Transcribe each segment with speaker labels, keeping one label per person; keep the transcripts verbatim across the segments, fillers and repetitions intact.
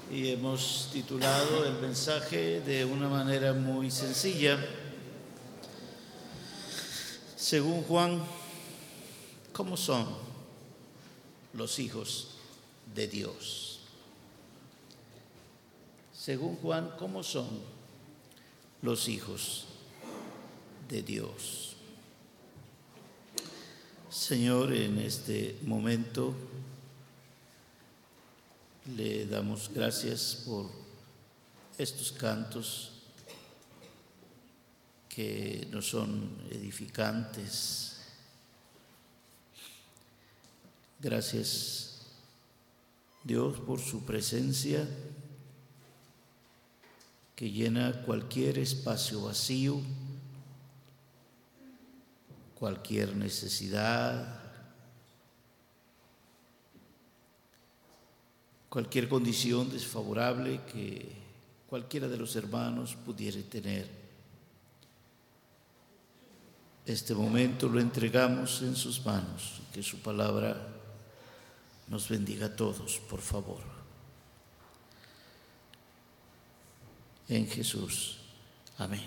Speaker 1: y hemos titulado el mensaje de una manera muy sencilla. Según Juan, ¿cómo son los hijos de Dios? Según Juan, ¿cómo son los hijos de Dios? Señor, en este momento le damos gracias por estos cantos que nos son edificantes. Gracias, Dios, por su presencia que llena cualquier espacio vacío, cualquier necesidad, cualquier condición desfavorable que cualquiera de los hermanos pudiera tener. Este momento lo entregamos en sus manos, que su palabra nos bendiga a todos, por favor. En Jesús. Amén.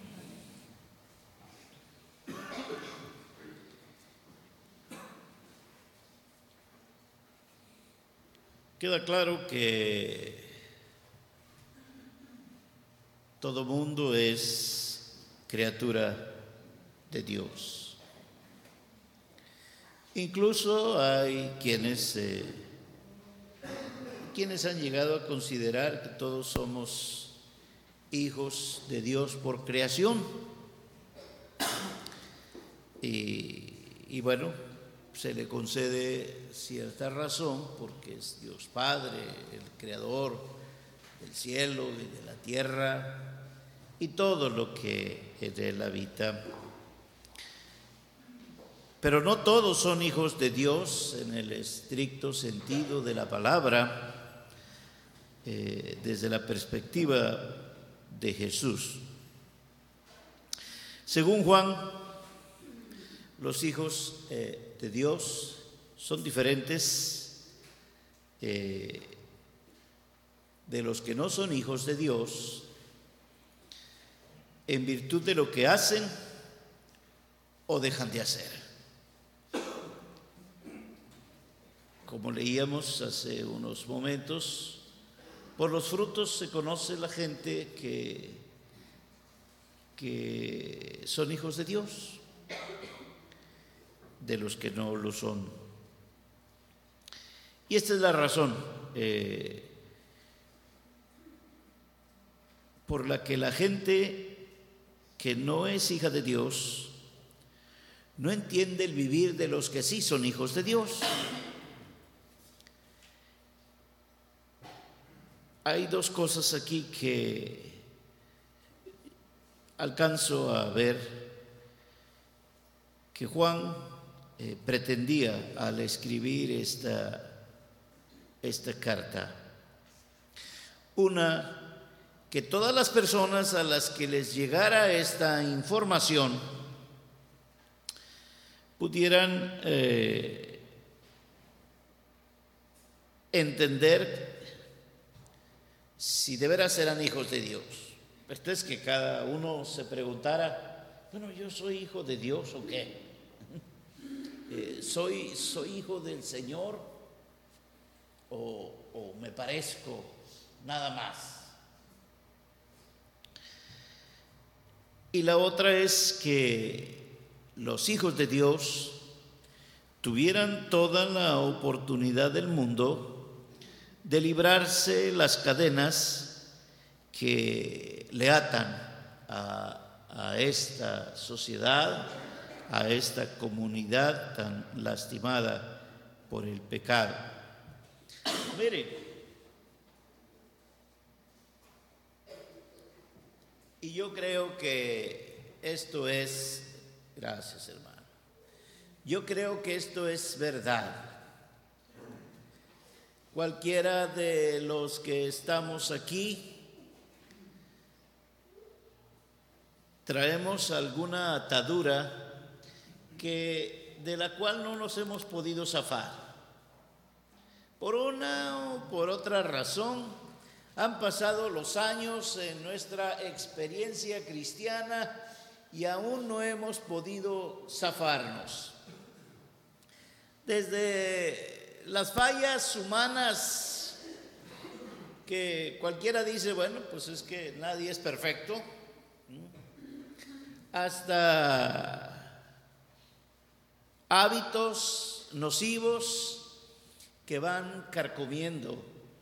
Speaker 1: Queda claro que todo mundo es criatura de Dios. Incluso hay quienes, eh, quienes han llegado a considerar que todos somos hijos de Dios por creación. Y, y bueno, se le concede cierta razón porque es Dios Padre, el Creador del cielo y de la tierra y todo lo que en él habita. Pero no todos son hijos de Dios en el estricto sentido de la palabra, eh, desde la perspectiva de Jesús. Según Juan, los hijos eh, de Dios son diferentes eh, de los que no son hijos de Dios en virtud de lo que hacen o dejan de hacer. Como leíamos hace unos momentos, por los frutos se conoce la gente que, que son hijos de Dios, de los que no lo son. Y esta es la razón eh, por la que la gente que no es hija de Dios no entiende el vivir de los que sí son hijos de Dios. Hay dos cosas aquí que alcanzo a ver que Juan eh, pretendía al escribir esta, esta carta. Una, que todas las personas a las que les llegara esta información pudieran eh, entender si de veras eran hijos de Dios. Esto es que cada uno se preguntara, bueno, ¿yo soy hijo de Dios o qué? Eh, ¿soy, ¿Soy hijo del Señor o, o me parezco nada más? Y la otra es que los hijos de Dios tuvieran toda la oportunidad del mundo de librarse las cadenas que le atan a, a esta sociedad, a esta comunidad tan lastimada por el pecado. Miren, y yo creo que esto es, gracias hermano, yo creo que esto es verdad. Cualquiera de los que estamos aquí traemos alguna atadura que, de la cual no nos hemos podido zafar. Por una o por otra razón, Han pasado los años en nuestra experiencia cristiana y aún no hemos podido zafarnos. Desde las fallas humanas, que cualquiera dice, bueno, pues es que nadie es perfecto, hasta hábitos nocivos que van carcomiendo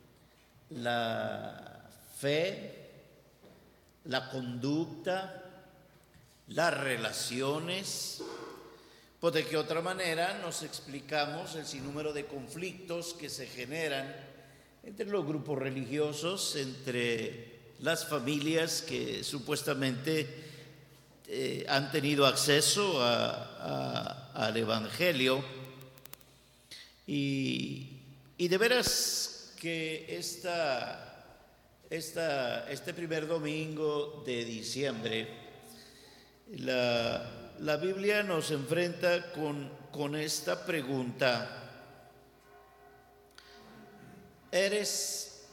Speaker 1: la fe, la conducta, las relaciones. Pues de qué otra manera nos explicamos el sinnúmero de conflictos que se generan entre los grupos religiosos, entre las familias que supuestamente eh, han tenido acceso a, a, al Evangelio. Y, y de veras que esta, esta, este primer domingo de diciembre, la La Biblia nos enfrenta con, con esta pregunta: ¿eres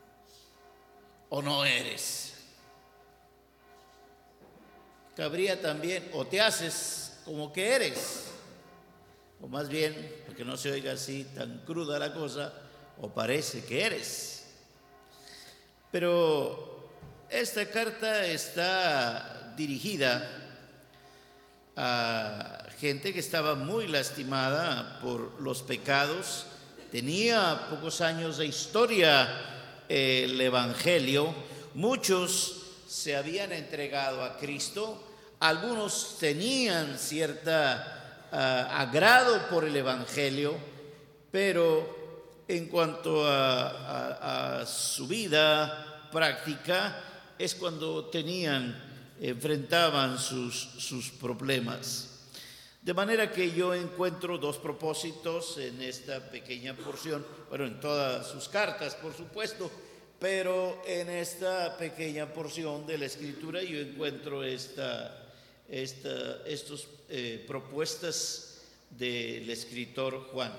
Speaker 1: o no eres? Cabría también, o te haces como que eres, o más bien, porque no se oiga así tan cruda la cosa, o parece que eres. Pero esta carta está dirigida a gente que estaba muy lastimada por los pecados. Tenía pocos años de historia el Evangelio. Muchos se habían entregado a Cristo. Algunos tenían cierta uh, agrado por el Evangelio, pero en cuanto a, a, a su vida práctica es cuando tenían enfrentaban sus, sus problemas. De manera que yo encuentro dos propósitos en esta pequeña porción, bueno, en todas sus cartas, por supuesto, pero en esta pequeña porción de la Escritura yo encuentro esta, esta estos, eh, propuestas del escritor Juan,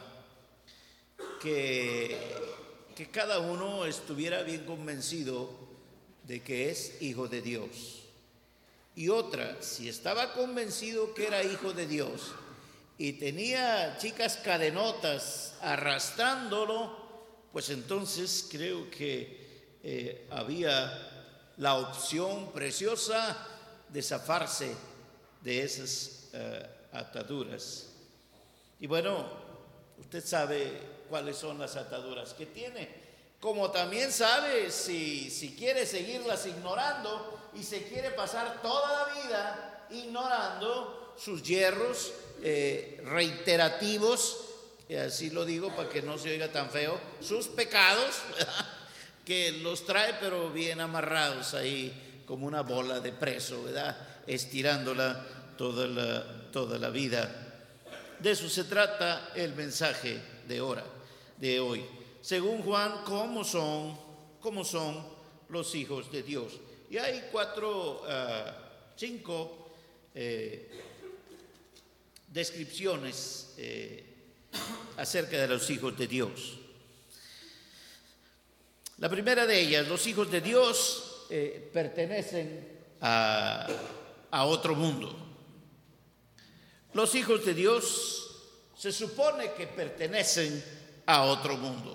Speaker 1: que, que cada uno estuviera bien convencido de que es hijo de Dios. Y otra, si estaba convencido que era hijo de Dios y tenía chicas cadenotas arrastrándolo, pues entonces creo que eh, había la opción preciosa de zafarse de esas eh, ataduras. Y bueno, usted sabe cuáles son las ataduras que tiene, como también sabe si, si quiere seguirlas ignorando y se quiere pasar toda la vida ignorando sus yerros eh, reiterativos, y así lo digo para que no se oiga tan feo, sus pecados, ¿verdad?, que los trae pero bien amarrados ahí como una bola de preso, ¿verdad?, estirándola toda la, toda la vida. De eso se trata el mensaje de ahora, de hoy. Según Juan, ¿cómo son, cómo son los hijos de Dios? Y hay cuatro, uh, cinco eh, descripciones eh, acerca de los hijos de Dios. La primera de ellas, los hijos de Dios eh, pertenecen a, a otro mundo. Los hijos de Dios se supone que pertenecen a otro mundo.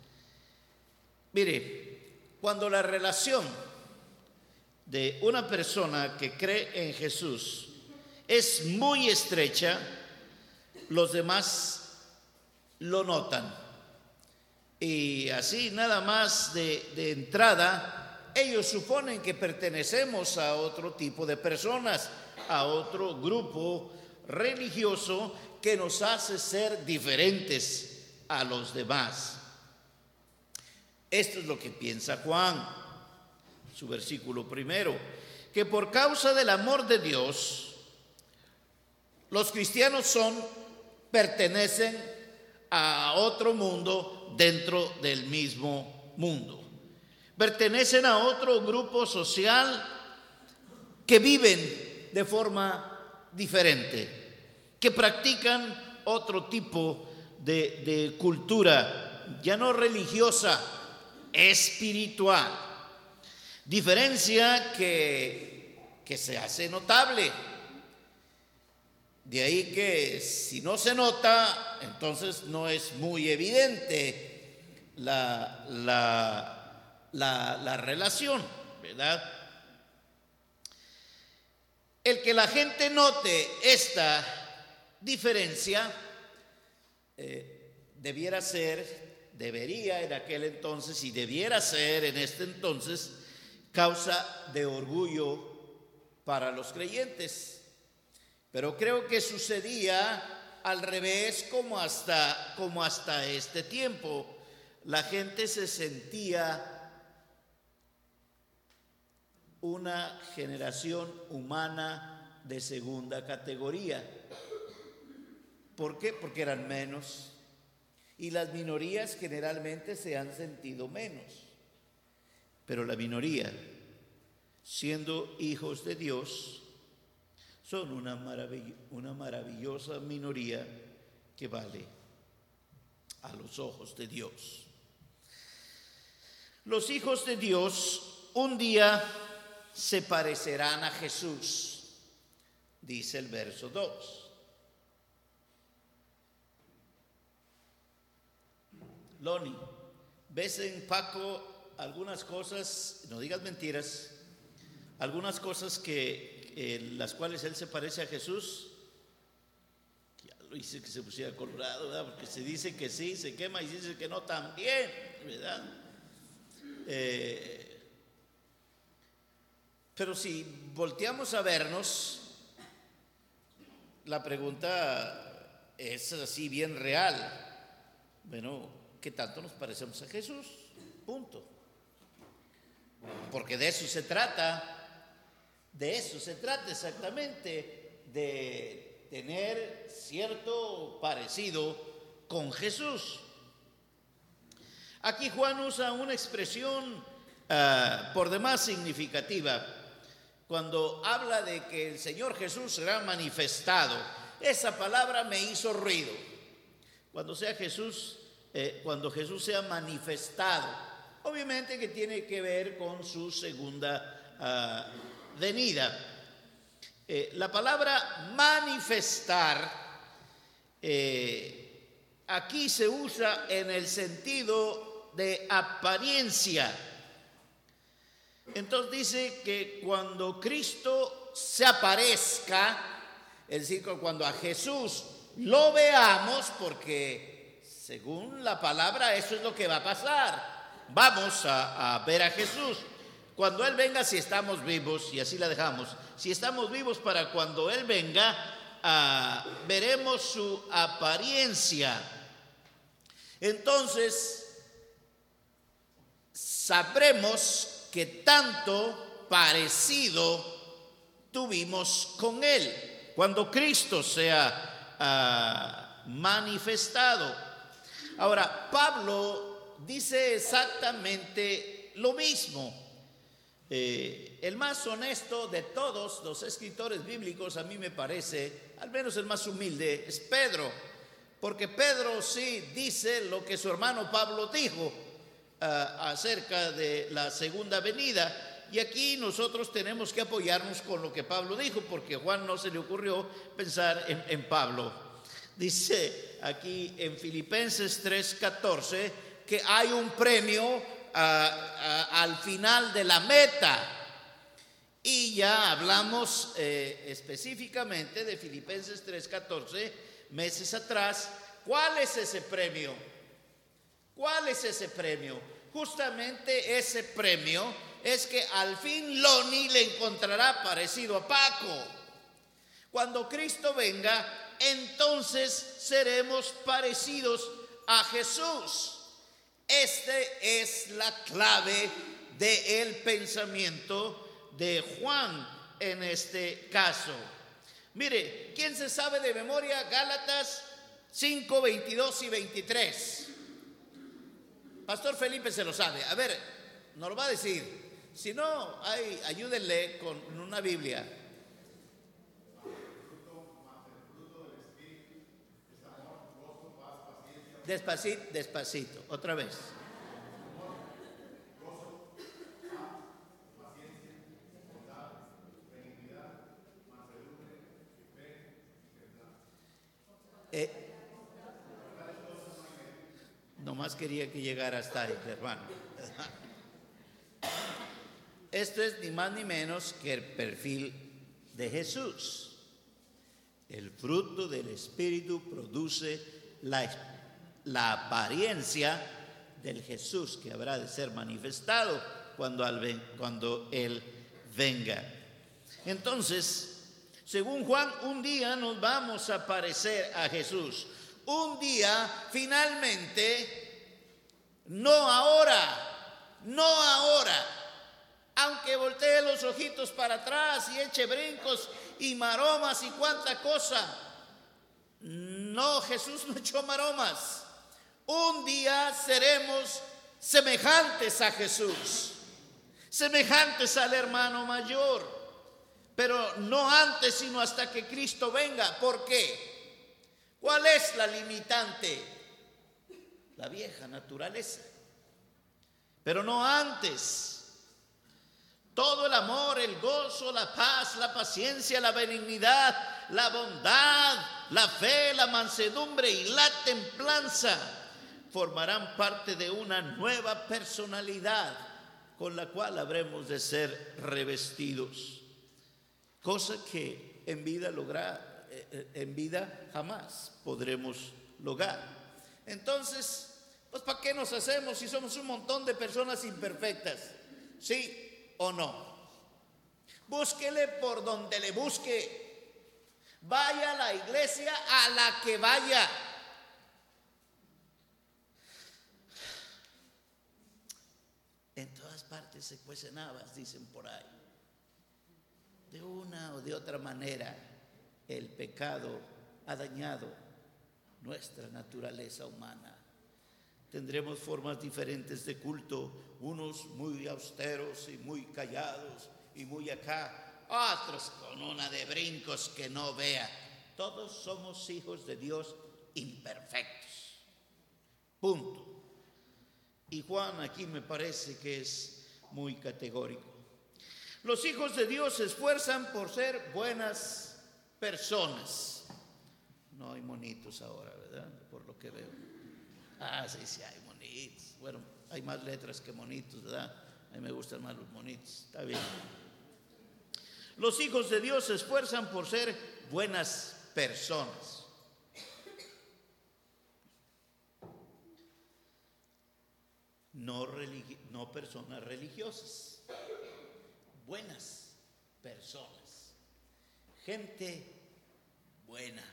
Speaker 1: Mire, cuando la relación de una persona que cree en Jesús es muy estrecha, los demás lo notan. Y así nada más de, de entrada, ellos suponen que pertenecemos a otro tipo de personas, a otro grupo religioso que nos hace ser diferentes a los demás. Esto es lo que piensa Juan, su versículo primero, que por causa del amor de Dios, los cristianos son, pertenecen a otro mundo dentro del mismo mundo. Pertenecen a otro grupo social que viven de forma diferente, que practican otro tipo de, de cultura, ya no religiosa, espiritual. Diferencia que, que se hace notable. De ahí que si no se nota, entonces no es muy evidente la, la, la, la relación, ¿verdad? El que la gente note esta diferencia eh, debiera ser, debería en aquel entonces y debiera ser en este entonces causa de orgullo para los creyentes. Pero creo que sucedía al revés como hasta, como hasta este tiempo. La gente se sentía una generación humana de segunda categoría. ¿Por qué? Porque eran menos. Y las minorías generalmente se han sentido menos. Pero la minoría, siendo hijos de Dios, son una, maravill- una maravillosa minoría que vale a los ojos de Dios. Los hijos de Dios un día se parecerán a Jesús, dice el verso dos. Loni, ¿ves en Paco algunas cosas, no digas mentiras, algunas cosas que en las cuales él se parece a Jesús? Ya lo hice que se pusiera colorado, ¿verdad? Porque se dice que sí, se quema, y se dice que no también, ¿verdad? Eh, pero si volteamos a vernos, la pregunta es así bien real. Bueno, ¿qué tanto nos parecemos a Jesús? Punto. Porque de eso se trata. De eso se trata exactamente, de tener cierto parecido con Jesús. Aquí Juan usa una expresión uh, por demás significativa cuando habla de que el Señor Jesús será manifestado. Esa palabra me hizo ruido. Cuando sea Jesús, eh, cuando Jesús sea manifestado, obviamente que tiene que ver con su segunda uh, venida. Eh, la palabra manifestar eh, aquí se usa en el sentido de apariencia. Entonces dice que cuando Cristo se aparezca, es decir, cuando a Jesús lo veamos, porque según la palabra eso es lo que va a pasar, vamos a, a ver a Jesús. Cuando Él venga, si estamos vivos, y así la dejamos, si estamos vivos para cuando Él venga, uh, veremos su apariencia. Entonces, sabremos que tanto parecido tuvimos con Él cuando Cristo sea uh, manifestado. Ahora, Pablo dice exactamente lo mismo. Eh, el más honesto de todos los escritores bíblicos, a mí me parece, al menos el más humilde, es Pedro, porque Pedro sí dice lo que su hermano Pablo dijo uh, acerca de la segunda venida, y aquí nosotros tenemos que apoyarnos con lo que Pablo dijo, porque a Juan no se le ocurrió pensar en, en Pablo. Dice aquí en Filipenses tres catorce que hay un premio A, a, al final de la meta, y ya hablamos eh, específicamente de Filipenses tres catorce meses atrás. ¿Cuál es ese premio? ¿Cuál es ese premio? Justamente ese premio es que al fin Loni le encontrará parecido a Paco. Cuando Cristo venga, entonces seremos parecidos a Jesús. Este es la clave del pensamiento de Juan en este caso. Mire, ¿quién se sabe de memoria Gálatas cinco, veintidós y veintitrés? Pastor Felipe se lo sabe. A ver, nos lo va a decir. Si no, ay, ayúdenle con una Biblia. Despacito, despacito, otra vez. Eh, nomás quería que llegara hasta ahí, hermano. Esto es ni más ni menos que el perfil de Jesús. El fruto del Espíritu produce la, la apariencia del Jesús que habrá de ser manifestado cuando, al, cuando Él venga. Entonces, según Juan, un día nos vamos a parecer a Jesús. Un día, finalmente, no ahora, no ahora. Aunque voltee los ojitos para atrás y eche brincos y maromas y cuánta cosa. No, Jesús no echó maromas. Un día seremos semejantes a Jesús, semejantes al hermano mayor, pero no antes, sino hasta que Cristo venga. ¿Por qué? ¿Cuál es la limitante? La vieja naturaleza. Pero no antes. Todo el amor, el gozo, la paz, la paciencia, la benignidad, la bondad, la fe, la mansedumbre y la templanza formarán parte de una nueva personalidad con la cual habremos de ser revestidos. Cosa que en vida lograr, en vida jamás podremos lograr. Entonces, pues ¿para qué nos hacemos si somos un montón de personas imperfectas? Sí o no. Búsquele por donde le busque. Vaya a la iglesia a la que vaya. En todas partes se cuecen habas, dicen por ahí. De una o de otra manera, el pecado ha dañado nuestra naturaleza humana. Tendremos formas diferentes de culto, unos muy austeros y muy callados y muy acá, otros con una de brincos que no vea. Todos somos hijos de Dios imperfectos. Punto. Y Juan aquí me parece que es muy categórico. Los hijos de Dios se esfuerzan por ser buenas personas. No hay monitos ahora, ¿verdad? Por lo que veo. Ah, sí, sí, hay monitos. Bueno, hay más letras que monitos, ¿verdad? A mí me gustan más los monitos. Está bien. Los hijos de Dios se esfuerzan por ser buenas personas. No, religi- no personas religiosas. Buenas personas. Gente buena.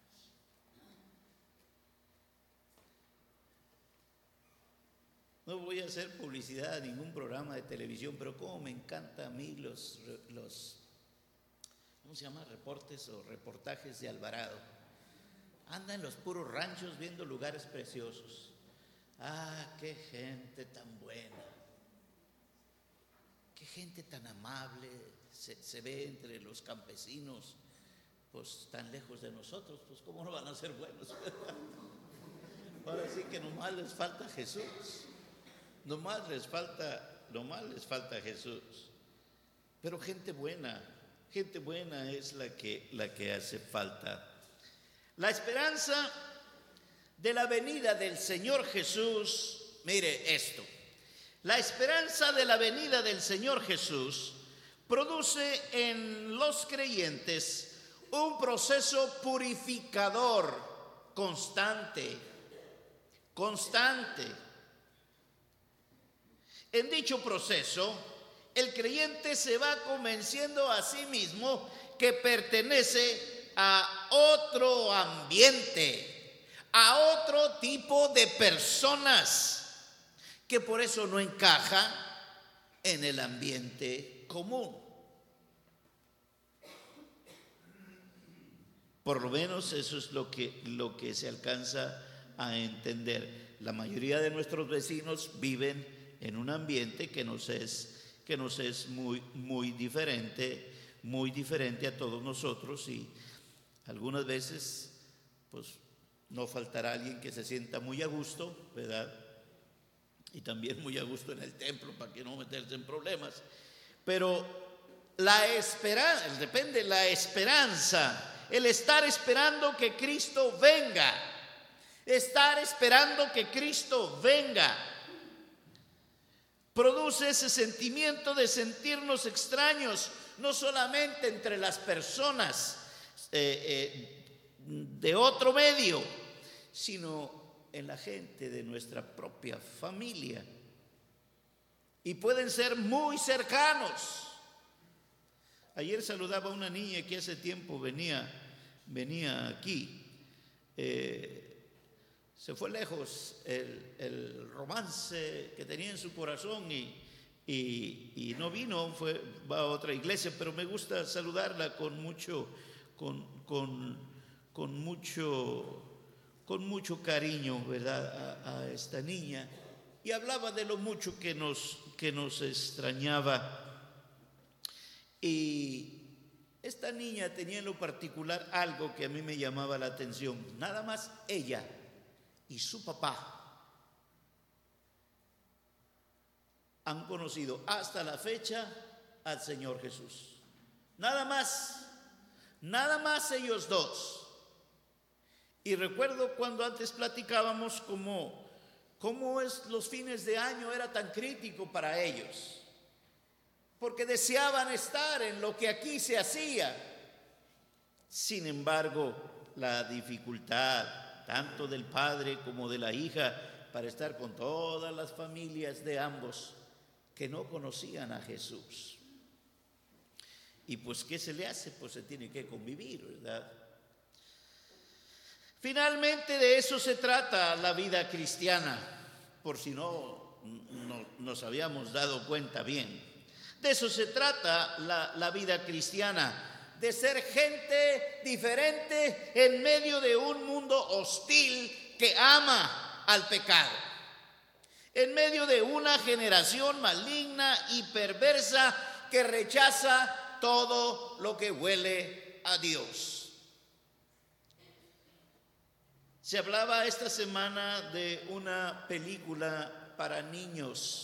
Speaker 1: No voy a hacer publicidad a ningún programa de televisión, pero como me encanta a mí los, los ¿cómo se llama? Reportes o reportajes de Alvarado. Anda en los puros ranchos viendo lugares preciosos. Ah, qué gente tan buena. Qué gente tan amable. Se, se ve entre los campesinos, pues tan lejos de nosotros, pues cómo no van a ser buenos. Ahora sí que nomás les falta Jesús. Nomás les falta, nomás les falta Jesús. Pero gente buena, gente buena es la que, la que hace falta. La esperanza de la venida del Señor Jesús, mire esto. La esperanza de la venida del Señor Jesús produce en los creyentes un proceso purificador constante, constante. En dicho proceso, el creyente se va convenciendo a sí mismo que pertenece a otro ambiente, a otro tipo de personas, que por eso no encaja en el ambiente común. Por lo menos eso es lo que, lo que se alcanza a entender. La mayoría de nuestros vecinos viven en un ambiente que nos es, que nos es muy, muy diferente, muy diferente a todos nosotros, y algunas veces pues no faltará alguien que se sienta muy a gusto, ¿verdad? Y también muy a gusto en el templo para que no meterse en problemas. Pero la esperanza, depende, la esperanza el estar esperando que Cristo venga. Estar esperando que Cristo venga produce ese sentimiento de sentirnos extraños, no solamente entre las personas eh, eh, de otro medio, sino en la gente de nuestra propia familia. Y pueden ser muy cercanos. Ayer saludaba a una niña que hace tiempo venía, venía aquí. Eh, se fue lejos el, el romance que tenía en su corazón y, y, y no vino, fue, va a otra iglesia, pero me gusta saludarla con mucho, con, con, con mucho, con mucho cariño, ¿verdad? A, a esta niña. Y hablaba de lo mucho que nos, que nos extrañaba. Y esta niña tenía en lo particular algo que a mí me llamaba la atención. Nada más ella y su papá han conocido hasta la fecha al Señor Jesús. Nada más, nada más ellos dos. Y recuerdo cuando antes platicábamos cómo, cómo es los fines de año era tan crítico para ellos. Porque deseaban estar en lo que aquí se hacía. Sin embargo, la dificultad, tanto del padre como de la hija, para estar con todas las familias de ambos que no conocían a Jesús. Y pues, ¿qué se le hace? Pues se tiene que convivir, ¿verdad? Finalmente de eso se trata la vida cristiana, por si no, no nos habíamos dado cuenta bien. De eso se trata la, la vida cristiana, de ser gente diferente en medio de un mundo hostil que ama al pecado, en medio de una generación maligna y perversa que rechaza todo lo que huele a Dios. Se hablaba esta semana de una película para niños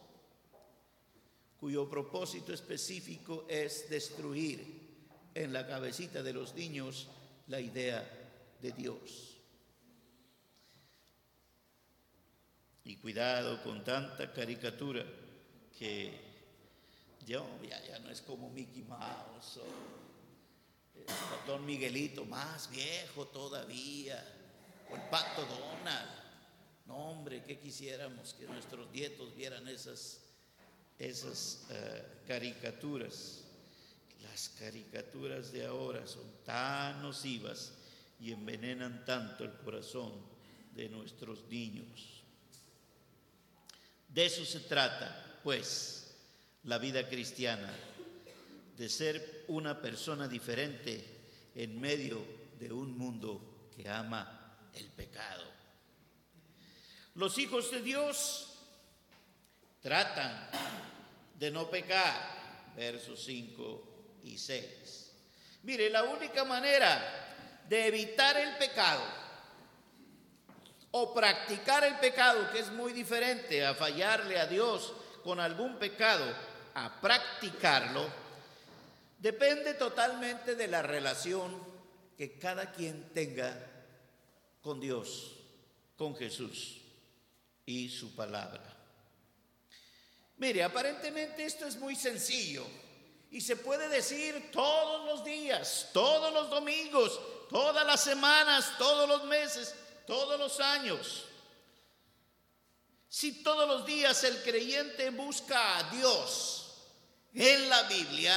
Speaker 1: cuyo propósito específico es destruir en la cabecita de los niños la idea de Dios. Y cuidado con tanta caricatura que yo, ya, ya no es como Mickey Mouse o el Don Miguelito, más viejo todavía, o el Pato Donald. No, hombre, ¿qué quisiéramos que nuestros nietos vieran esas esas uh, caricaturas? Las caricaturas de ahora son tan nocivas y envenenan tanto el corazón de nuestros niños. De eso se trata, pues, la vida cristiana, de ser una persona diferente en medio de un mundo que ama el pecado. Los hijos de Dios tratan de no pecar, versos cinco y seis. Mire, la única manera de evitar el pecado o practicar el pecado, que es muy diferente a fallarle a Dios con algún pecado, a practicarlo, depende totalmente de la relación que cada quien tenga con Dios, con Jesús y su palabra. Mire, aparentemente esto es muy sencillo y se puede decir todos los días, todos los domingos, todas las semanas, todos los meses, todos los años. Si todos los días el creyente busca a Dios en la Biblia,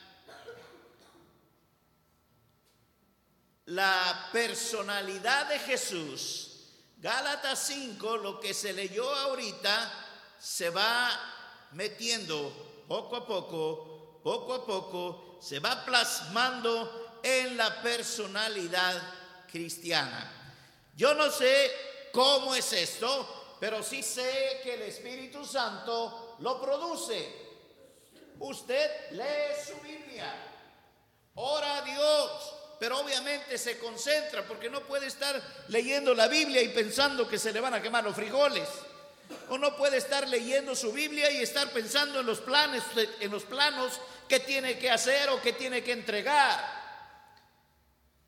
Speaker 1: la personalidad de Jesús, Gálatas cinco, lo que se leyó ahorita, se va metiendo poco a poco, poco a poco, se va plasmando en la personalidad cristiana. Yo no sé cómo es esto, pero sí sé que el Espíritu Santo lo produce. Usted lee su Biblia, ora a Dios, pero obviamente se concentra porque no puede estar leyendo la Biblia y pensando que se le van a quemar los frijoles. O no puede estar leyendo su Biblia y estar pensando en los planes, en los planos que tiene que hacer o que tiene que entregar.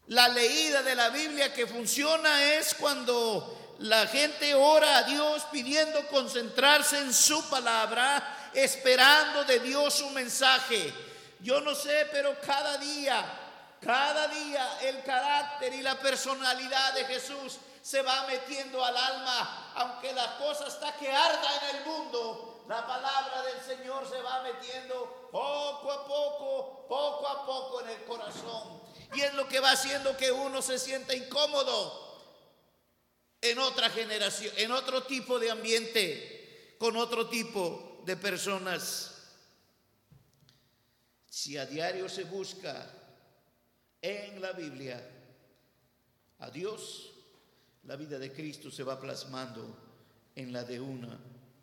Speaker 1: La leída de la Biblia que funciona es cuando la gente ora a Dios pidiendo concentrarse en su palabra, esperando de Dios un mensaje. Yo no sé, pero cada día, cada día el carácter y la personalidad de Jesús se va metiendo al alma. Aunque la cosa está que arda en el mundo, la palabra del Señor se va metiendo poco a poco, poco a poco en el corazón. Y es lo que va haciendo que uno se sienta incómodo en otra generación, en otro tipo de ambiente, con otro tipo de personas. Si a diario se busca en la Biblia a Dios, la vida de Cristo se va plasmando en la de una.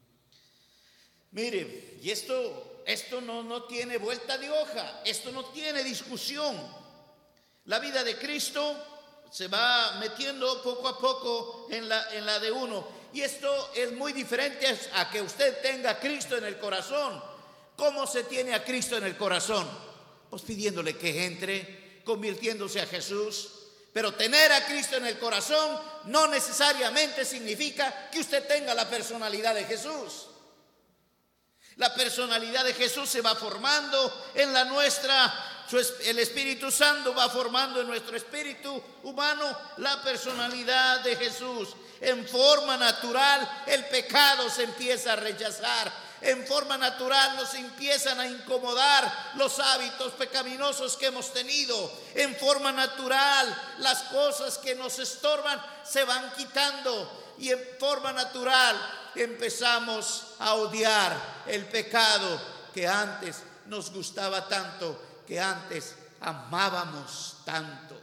Speaker 1: Mire, y esto, esto no, no tiene vuelta de hoja, esto no tiene discusión. La vida de Cristo se va metiendo poco a poco en la, en la de uno. Y esto es muy diferente a que usted tenga a Cristo en el corazón. ¿Cómo se tiene a Cristo en el corazón? Pues pidiéndole que entre, convirtiéndose a Jesús. Pero tener a Cristo en el corazón no necesariamente significa que usted tenga la personalidad de Jesús. La personalidad de Jesús se va formando en la nuestra. El Espíritu Santo va formando en nuestro espíritu humano la personalidad de Jesús. En forma natural el pecado se empieza a rechazar. En forma natural nos empiezan a incomodar los hábitos pecaminosos que hemos tenido. En forma natural las cosas que nos estorban se van quitando. Y en forma natural empezamos a odiar el pecado que antes nos gustaba tanto, que antes amábamos tanto.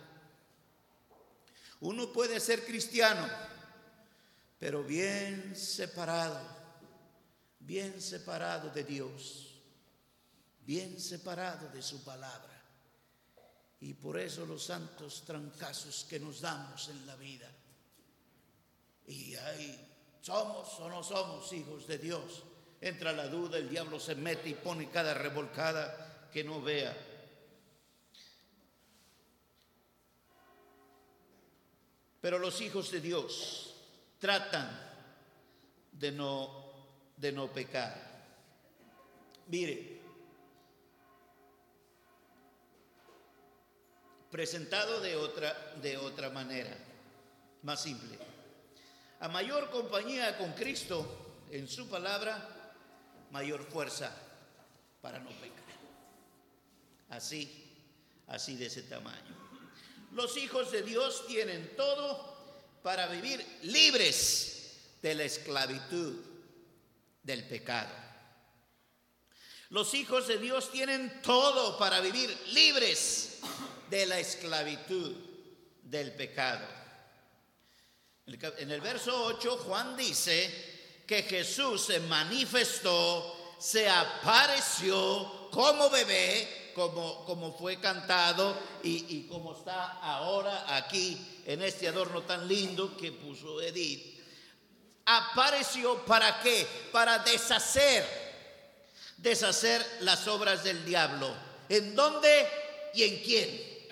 Speaker 1: Uno puede ser cristiano, pero bien separado, bien separado de Dios, bien separado de su palabra. Y por eso los santos trancazos que nos damos en la vida. Y ahí, ¿somos o no somos hijos de Dios? Entra la duda, el diablo se mete y pone cada revolcada que no vea. Pero los hijos de Dios tratan de no, de no pecar. Mire, presentado de otra, de otra manera, más simple. A mayor compañía con Cristo en su palabra, mayor fuerza para no pecar. Así, así de ese tamaño. Los hijos de Dios tienen todo para vivir libres de la esclavitud del pecado. Los hijos de Dios tienen todo para vivir libres de la esclavitud del pecado. En el verso ocho, Juan dice que Jesús se manifestó, se apareció como bebé, Como, como fue cantado y, y como está ahora aquí en este adorno tan lindo que puso Edith. Apareció ¿para qué? Para deshacer, deshacer las obras del diablo. ¿En dónde y en quién?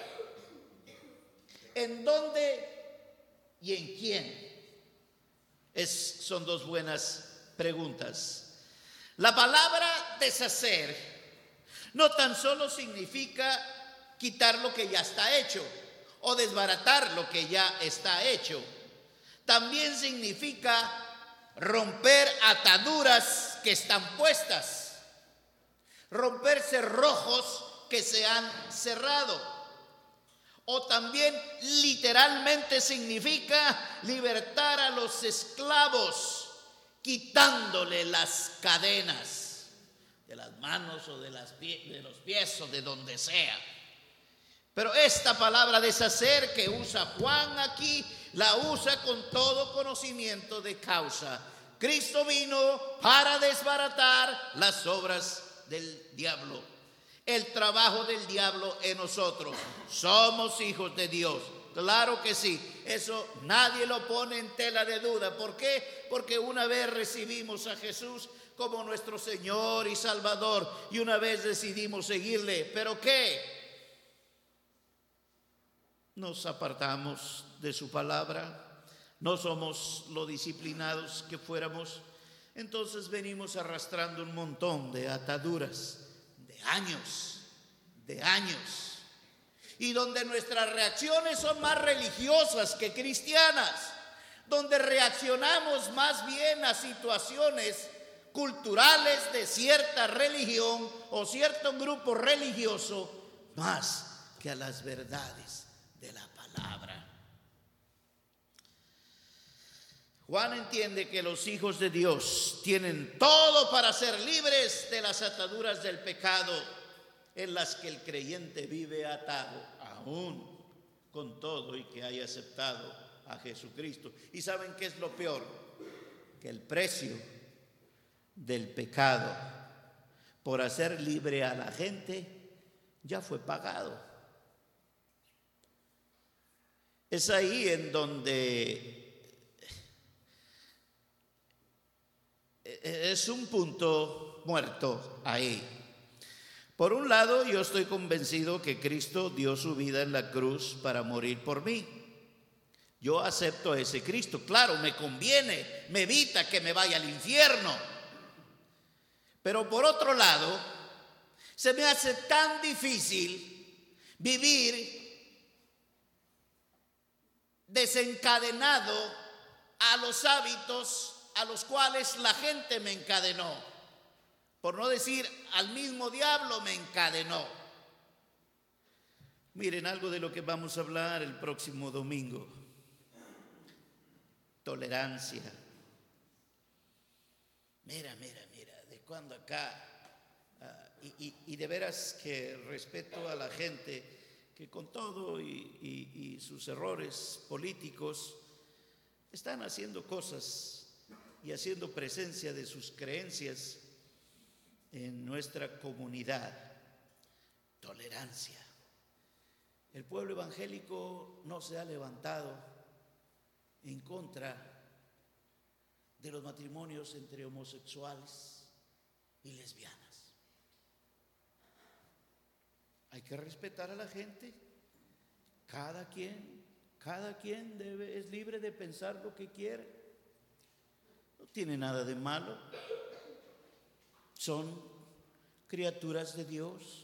Speaker 1: ¿En dónde y en quién? Es, son dos buenas preguntas. La palabra deshacer no tan solo significa quitar lo que ya está hecho o desbaratar lo que ya está hecho. También significa romper ataduras que están puestas, romper cerrojos que se han cerrado. O también literalmente significa libertar a los esclavos, quitándole las cadenas de las manos o de, las pie, de los pies o de donde sea. Pero esta palabra deshacer que usa Juan aquí, la usa con todo conocimiento de causa. Cristo vino para desbaratar las obras del diablo. El trabajo del diablo en nosotros. Somos hijos de Dios. Claro que sí. Eso nadie lo pone en tela de duda. ¿Por qué? Porque una vez recibimos a Jesús como nuestro Señor y Salvador y una vez decidimos seguirle. ¿Pero qué? nos apartamos de su palabra, no somos lo disciplinados que fuéramos, entonces venimos arrastrando un montón de ataduras, de años, de años, y donde nuestras reacciones son más religiosas que cristianas, donde reaccionamos más bien a situaciones culturales de cierta religión o cierto grupo religioso, más que a las verdades de la palabra. Juan entiende que los hijos de Dios tienen todo para ser libres de las ataduras del pecado en las que el creyente vive atado, aún con todo y que haya aceptado a Jesucristo. ¿Y saben qué es lo peor? Que el precio del pecado por hacer libre a la gente ya fue pagado. Es ahí en donde es un punto muerto ahí. Por un lado, yo estoy convencido que Cristo dio su vida en la cruz para morir por mí. Yo acepto a ese Cristo. Claro, me conviene, me evita que me vaya al infierno. Pero por otro lado, se me hace tan difícil vivir desencadenado a los hábitos a los cuales la gente me encadenó. Por no decir, al mismo diablo me encadenó. Miren algo de lo que vamos a hablar el próximo domingo. Tolerancia. Mira, mira, mira, de cuando acá, uh, y, y, y de veras que respeto a la gente que con todo y, y, y sus errores políticos están haciendo cosas y haciendo presencia de sus creencias en nuestra comunidad. Tolerancia. El pueblo evangélico no se ha levantado en contra de los matrimonios entre homosexuales y lesbianas. Hay que respetar a la gente. Cada quien, cada quien debe, es libre de pensar lo que quiere. No tiene nada de malo. Son criaturas de Dios.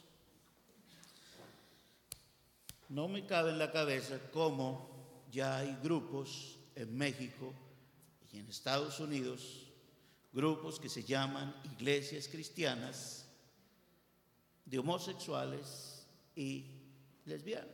Speaker 1: No me cabe en la cabeza cómo ya hay grupos en México y en Estados Unidos, grupos que se llaman iglesias cristianas de homosexuales y lesbianas.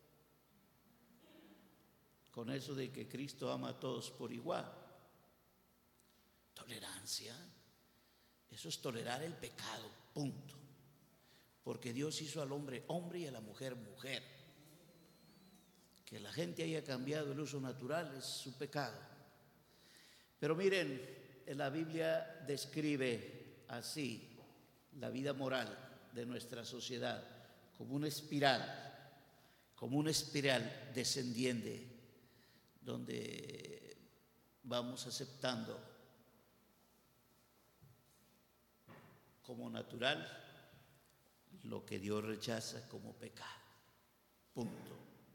Speaker 1: Con eso de que Cristo ama a todos por igual. Tolerancia. Eso es tolerar el pecado, punto. Porque Dios hizo al hombre hombre y a la mujer mujer. Que la gente haya cambiado el uso natural es su pecado. Pero miren, la Biblia describe así la vida moral de nuestra sociedad como una espiral, como una espiral descendiente, donde vamos aceptando como natural lo que Dios rechaza como pecado. Punto.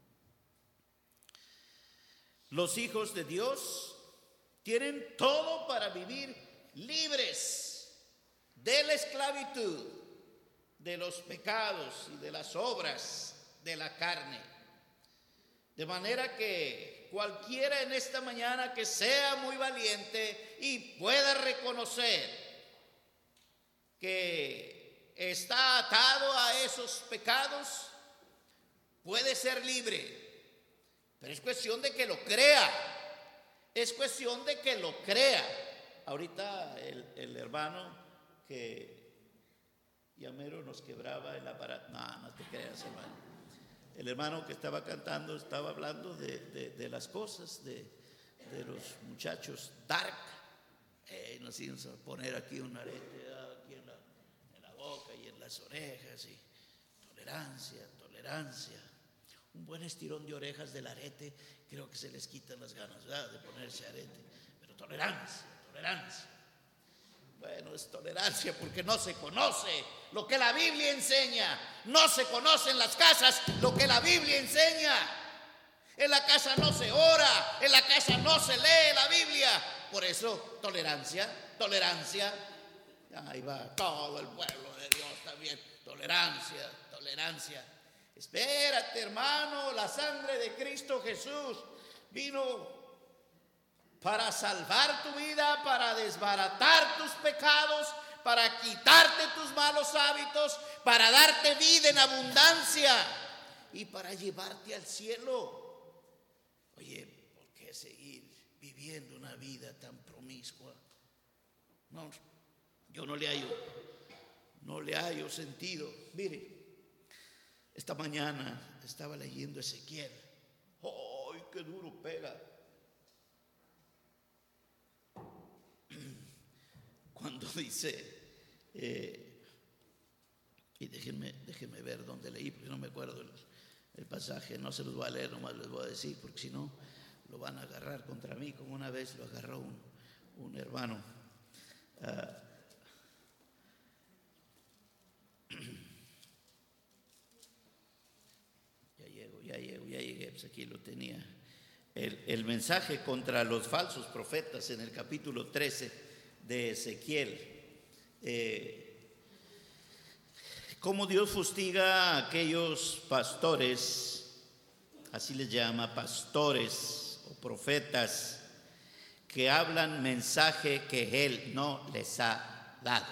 Speaker 1: Los hijos de Dios tienen todo para vivir libres de la esclavitud, de los pecados y de las obras de la carne. De manera que cualquiera en esta mañana que sea muy valiente y pueda reconocer que está atado a esos pecados, puede ser libre. Pero es cuestión de que lo crea. Es cuestión de que lo crea. Ahorita el, el hermano que ya mero nos quebraba el aparato. No, no te creas, hermano. El hermano que estaba cantando estaba hablando de, de, de las cosas de, de los muchachos dark. Eh, nos íbamos a poner aquí un arete aquí en la, en la boca y en las orejas. Y tolerancia, tolerancia. Un buen estirón de orejas del arete, creo que se les quitan las ganas, ¿verdad?, de ponerse arete. Pero tolerancia, tolerancia. Bueno, es tolerancia porque no se conoce lo que la Biblia enseña. No se conoce en las casas lo que la Biblia enseña. En la casa no se ora, en la casa no se lee la Biblia. Por eso, tolerancia, tolerancia. Ahí va todo el pueblo de Dios también. Tolerancia, tolerancia. Espérate, hermano, la sangre de Cristo Jesús vino para salvar tu vida, para desbaratar tus pecados, para quitarte tus malos hábitos, para darte vida en abundancia y para llevarte al cielo. Oye, ¿por qué seguir viviendo una vida tan promiscua? No, yo no le hallo, no le hallo sentido. Mire, esta mañana estaba leyendo Ezequiel. ¡Ay, qué duro pega! Cuando dice, eh, y déjenme, déjenme ver dónde leí, porque no me acuerdo el, el pasaje, no se los voy a leer, nomás les voy a decir, porque si no lo van a agarrar contra mí, como una vez lo agarró un, un hermano. Uh, ya llego, ya llego, ya llegué, pues aquí lo tenía. El, el mensaje contra los falsos profetas en el capítulo trece de Ezequiel. Eh, cómo Dios fustiga a aquellos pastores, así les llama, pastores o profetas, que hablan mensaje que Él no les ha dado.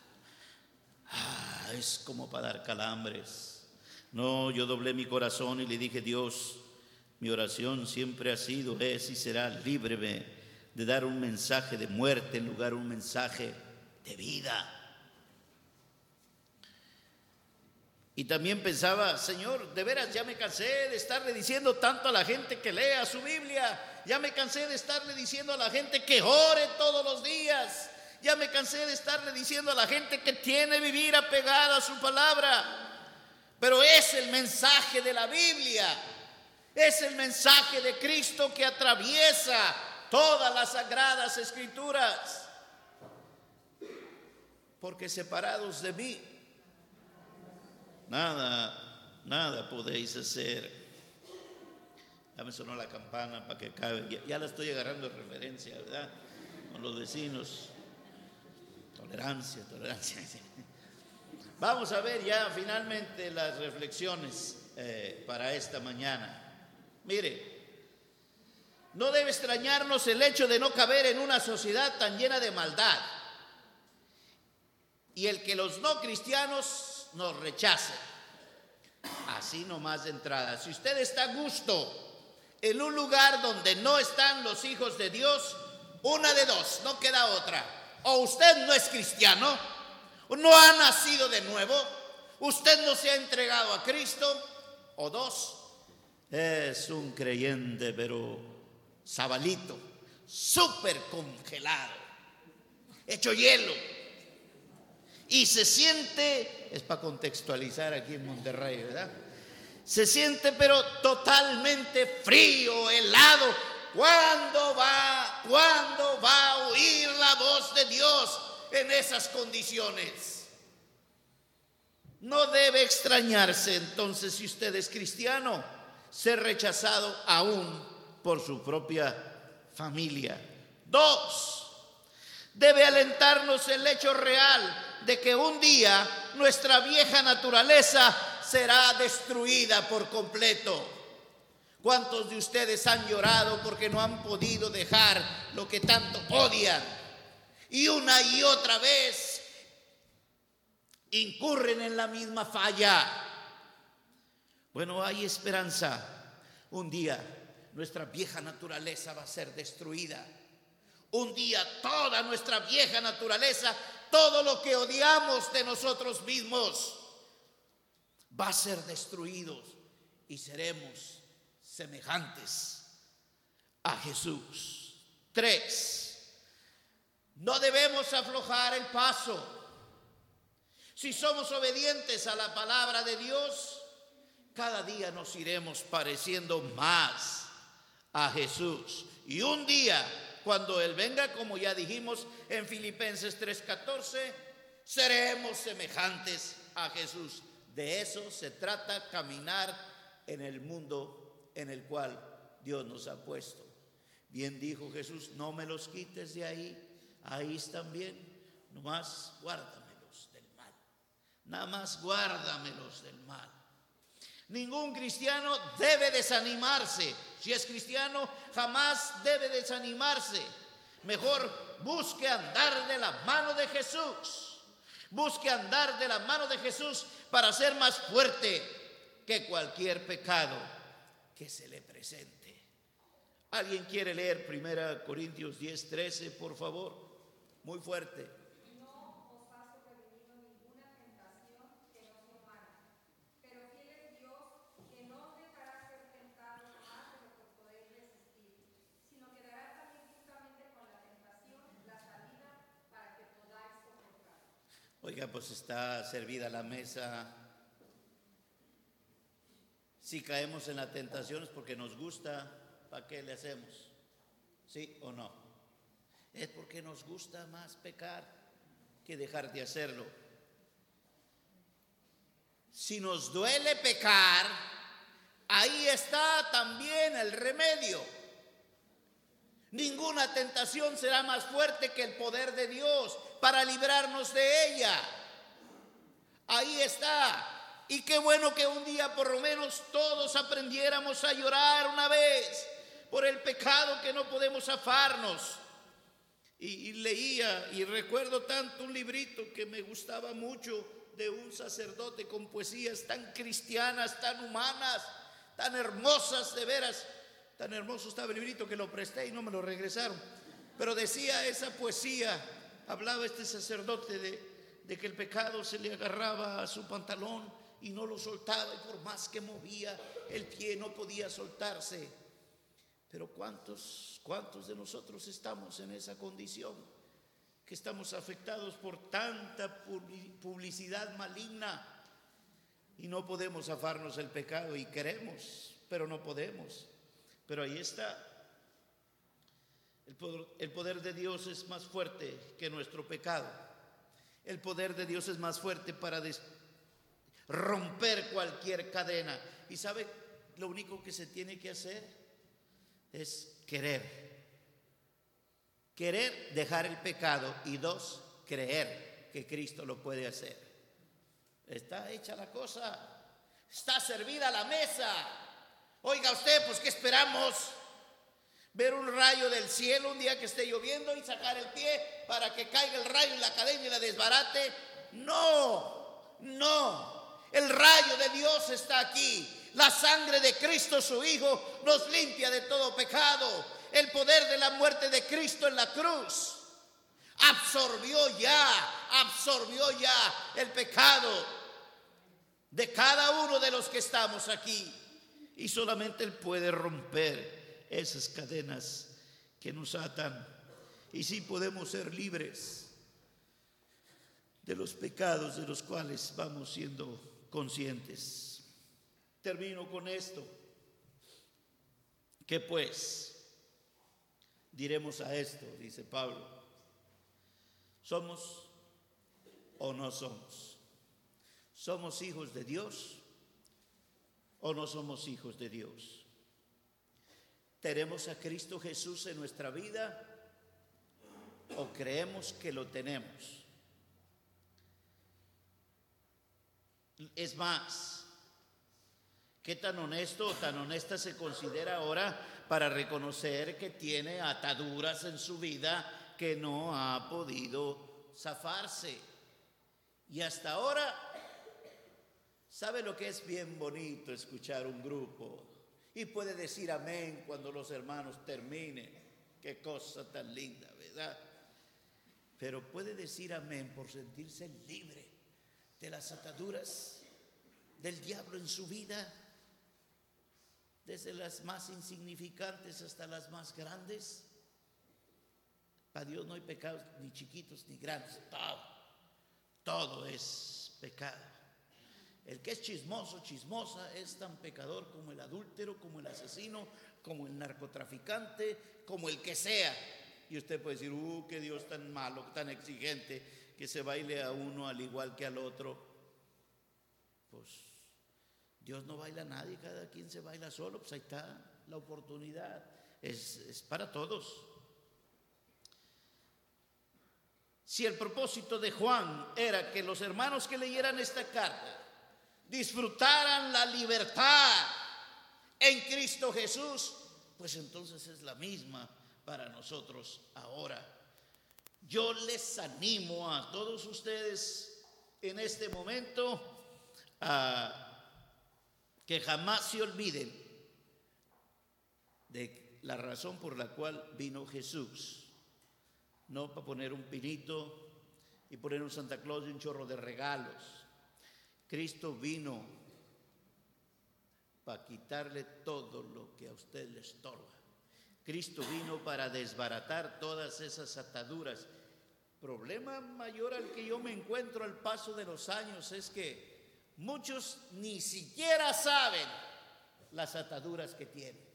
Speaker 1: Ah, es como para dar calambres. No, yo doblé mi corazón y le dije: Dios, mi oración siempre ha sido, es y será: líbreme de dar un mensaje de muerte en lugar de un mensaje de vida. Y también pensaba: Señor, de veras ya me cansé de estarle diciendo tanto a la gente que lea su Biblia, ya me cansé de estarle diciendo a la gente que ore todos los días, ya me cansé de estarle diciendo a la gente que tiene que vivir apegada a su palabra. Pero es el mensaje de la Biblia, es el mensaje de Cristo que atraviesa todas las sagradas escrituras. Porque separados de mí, nada, nada podéis hacer. Ya me sonó la campana para que acabe. Ya, ya la estoy agarrando de referencia, ¿verdad? Con los vecinos. Tolerancia, tolerancia. Vamos a ver ya finalmente las reflexiones eh, para esta mañana. Mire, no debe extrañarnos el hecho de no caber en una sociedad tan llena de maldad y el que los no cristianos nos rechacen. Así nomás de entrada. Si usted está a gusto en un lugar donde no están los hijos de Dios, una de dos, no queda otra. O usted no es cristiano, no ha nacido de nuevo, usted no se ha entregado a Cristo, o dos, es un creyente pero sabalito, súper congelado, hecho hielo, y se siente, es para contextualizar aquí en Monterrey, ¿verdad? Se siente pero totalmente frío, helado. ¿Cuándo va, cuándo va a oír la voz de Dios en esas condiciones? No debe extrañarse entonces, si usted es cristiano, ser rechazado aún por su propia familia. Dos, debe alentarnos el hecho real de que un día nuestra vieja naturaleza será destruida por completo. ¿Cuántos de ustedes han llorado porque no han podido dejar lo que tanto odian? Y una y otra vez incurren en la misma falla. Bueno, hay esperanza. Un día nuestra vieja naturaleza va a ser destruida. Un día toda nuestra vieja naturaleza, todo lo que odiamos de nosotros mismos, va a ser destruido y seremos semejantes a Jesús. Tres, no debemos aflojar el paso. Si somos obedientes a la palabra de Dios, cada día nos iremos pareciendo más a Jesús. Y un día, cuando Él venga, como ya dijimos en Filipenses tres catorce, seremos semejantes a Jesús. De eso se trata, caminar en el mundo en el cual Dios nos ha puesto. Bien dijo Jesús, no me los quites de ahí, ahí están bien, nomás guárdamelos del mal, nada más guárdamelos del mal. Ningún cristiano debe desanimarse. Si es cristiano, jamás debe desanimarse. Mejor busque andar de la mano de Jesús. Busque andar de la mano de Jesús para ser más fuerte que cualquier pecado que se le presente. ¿Alguien quiere leer primera Corintios diez, trece, por favor? Muy fuerte.
Speaker 2: No os ha sobrevenido ninguna tentación que no sea humana, pero fiel es Dios, que no os dejará ser tentados más de lo que podéis resistir, sino que dará también juntamente con la tentación la salida para que podáis soportar.
Speaker 1: Oiga, pues está servida la mesa. Si caemos en la tentación es porque nos gusta. ¿Para qué le hacemos? ¿Sí o no? Es porque nos gusta más pecar que dejar de hacerlo. Si nos duele pecar, ahí está también el remedio. Ninguna tentación será más fuerte que el poder de Dios para librarnos de ella. Ahí está. Y qué bueno que un día por lo menos todos aprendiéramos a llorar una vez por el pecado que no podemos zafarnos. Y, y leía y recuerdo tanto un librito que me gustaba mucho de un sacerdote con poesías tan cristianas, tan humanas, tan hermosas, de veras. Tan hermoso estaba el librito que lo presté y no me lo regresaron. Pero decía esa poesía, hablaba este sacerdote de, de que el pecado se le agarraba a su pantalón y no lo soltaba, y por más que movía el pie no podía soltarse. Pero ¿cuántos, cuántos de nosotros estamos en esa condición? Que estamos afectados por tanta publicidad maligna y no podemos zafarnos del pecado, y queremos, pero no podemos. Pero ahí está. El poder, el poder de Dios es más fuerte que nuestro pecado. El poder de Dios es más fuerte para des- romper cualquier cadena. ¿Y sabe lo único que se tiene que hacer? Es querer. Querer dejar el pecado, y dos, creer que Cristo lo puede hacer. Está hecha la cosa. Está servida la mesa. Oiga usted, pues ¿qué esperamos? ¿Ver un rayo del cielo un día que esté lloviendo y sacar el pie para que caiga el rayo en la cadena y la desbarate? No, no. El rayo de Dios está aquí. La sangre de Cristo su Hijo nos limpia de todo pecado. El poder de la muerte de Cristo en la cruz absorbió ya, absorbió ya el pecado de cada uno de los que estamos aquí. Y solamente Él puede romper esas cadenas que nos atan. Y sí podemos ser libres de los pecados de los cuales vamos siendo conscientes. Termino con esto. ¿Qué pues diremos a esto? Dice Pablo. ¿Somos o no somos? ¿Somos hijos de Dios o no somos hijos de Dios? ¿Tenemos a Cristo Jesús en nuestra vida o creemos que lo tenemos? Es más, ¿qué tan honesto o tan honesta se considera ahora para reconocer que tiene ataduras en su vida que no ha podido zafarse? Y hasta ahora, ¿sabe lo que es bien bonito escuchar un grupo? Y puede decir amén cuando los hermanos terminen. Qué cosa tan linda, ¿verdad? Pero puede decir amén por sentirse libre de las ataduras del diablo en su vida, desde las más insignificantes hasta las más grandes. Para Dios no hay pecados ni chiquitos ni grandes, todo, todo es pecado. El que es chismoso, chismosa, es tan pecador como el adúltero, como el asesino, como el narcotraficante, como el que sea. Y usted puede decir, uh, qué Dios tan malo, tan exigente, que se baile a uno al igual que al otro. Pues Dios no baila a nadie, cada quien se baila solo, pues ahí está. la oportunidad es, es para todos. Si el propósito de Juan era que los hermanos que leyeran esta carta disfrutaran la libertad en Cristo Jesús, pues entonces es la misma para nosotros ahora. Yo les animo a todos ustedes en este momento a que jamás se olviden de la razón por la cual vino Jesús. No para poner un pinito y poner un Santa Claus y un chorro de regalos. Cristo vino para quitarle todo lo que a usted le estorba. Cristo vino para desbaratar todas esas ataduras. Problema mayor al que yo me encuentro al paso de los años es que muchos ni siquiera saben las ataduras que tienen.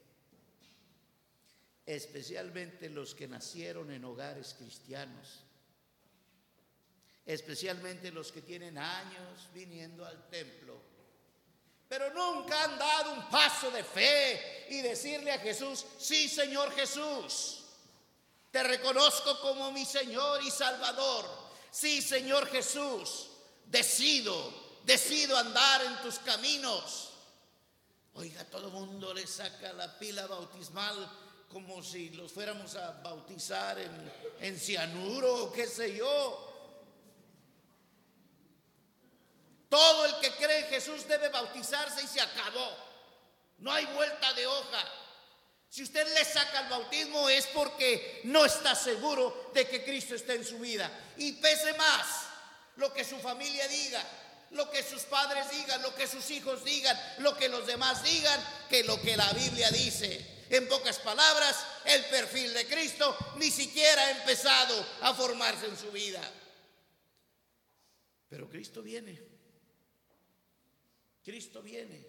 Speaker 1: Especialmente los que nacieron en hogares cristianos, especialmente los que tienen años viniendo al templo, pero nunca han dado un paso de fe y decirle a Jesús: sí, Señor Jesús, te reconozco como mi Señor y Salvador. Sí, Señor Jesús, decido, decido andar en tus caminos. Oiga, todo el mundo le saca la pila bautismal como si los fuéramos a bautizar en, en cianuro o qué sé yo. Todo el que cree en Jesús debe bautizarse y se acabó. No hay vuelta de hoja. Si usted le saca el bautismo es porque no está seguro de que Cristo está en su vida. Y pese más lo que su familia diga, lo que sus padres digan, lo que sus hijos digan, lo que los demás digan, que lo que la Biblia dice. En pocas palabras, el perfil de Cristo ni siquiera ha empezado a formarse en su vida. Pero Cristo viene. Cristo viene.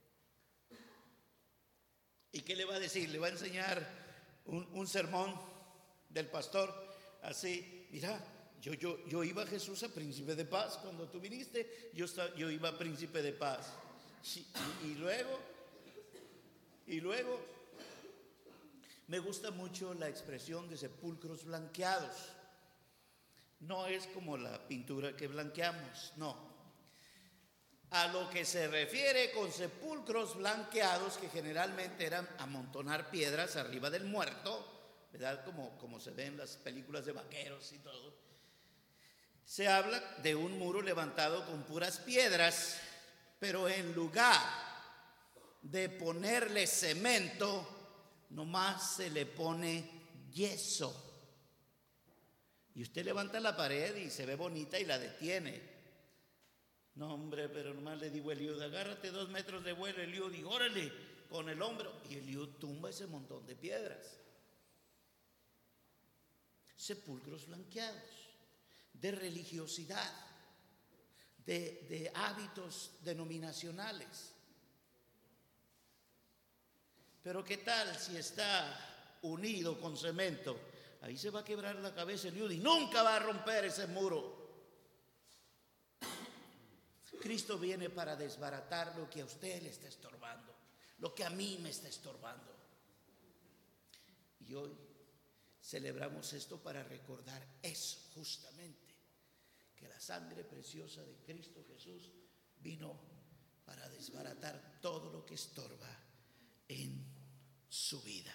Speaker 1: ¿Y qué le va a decir? Le va a enseñar un, un sermón del pastor así: mira, yo, yo, yo iba a Jesús a príncipe de paz. Cuando tú viniste, yo, yo iba a príncipe de paz. Y, y luego, y luego... Me gusta mucho la expresión de sepulcros blanqueados. No es como la pintura que blanqueamos, no. A lo que se refiere con sepulcros blanqueados, que generalmente eran amontonar piedras arriba del muerto, ¿verdad? Como, como se ve en las películas de vaqueros y todo. Se habla de un muro levantado con puras piedras, pero en lugar de ponerle cemento, nomás se le pone yeso. Y usted levanta la pared y se ve bonita y la detiene. No, hombre, pero nomás le digo a Eliud: agárrate dos metros de vuelo. Eliud dijo: órale, con el hombro. Y Eliud tumba ese montón de piedras. Sepulcros blanqueados de religiosidad, de, de hábitos denominacionales. Pero ¿qué tal si está unido con cemento? Ahí se va a quebrar la cabeza Eliud y nunca va a romper ese muro. Cristo viene para desbaratar lo que a usted le está estorbando, lo que a mí me está estorbando. Y hoy celebramos esto para recordar eso justamente, que la sangre preciosa de Cristo Jesús vino para desbaratar todo lo que estorba en su vida.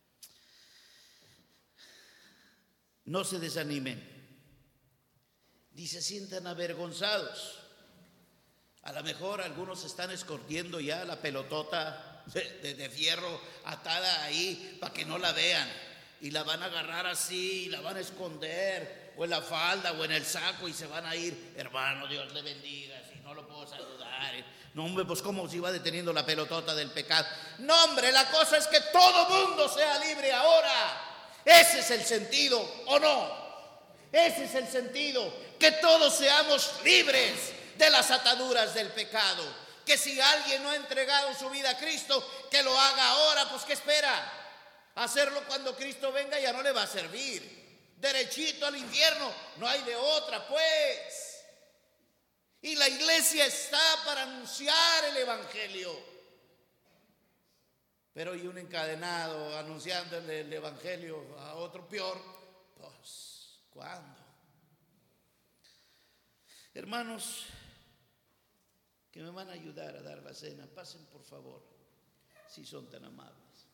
Speaker 1: No se desanimen ni se sientan avergonzados. A lo mejor algunos están escondiendo ya la pelotota de, de, de fierro atada ahí para que no la vean, y la van a agarrar así y la van a esconder o en la falda o en el saco y se van a ir. Hermano, Dios le bendiga, si no lo puedo saludar. No, hombre, pues cómo se iba deteniendo la pelotota del pecado. No, hombre, la cosa es que todo mundo sea libre ahora. Ese es el sentido, ¿o no? Ese es el sentido, que todos seamos libres de las ataduras del pecado. Que si alguien no ha entregado su vida a Cristo, que lo haga ahora. Pues ¿qué espera? Hacerlo cuando Cristo venga ya no le va a servir. Derechito al infierno, no hay de otra, pues. Y la iglesia está para anunciar el evangelio. Pero y un encadenado anunciándole el evangelio a otro peor, pues, ¿cuándo? Hermanos que me van a ayudar a dar la cena, pasen por favor, si son tan amables.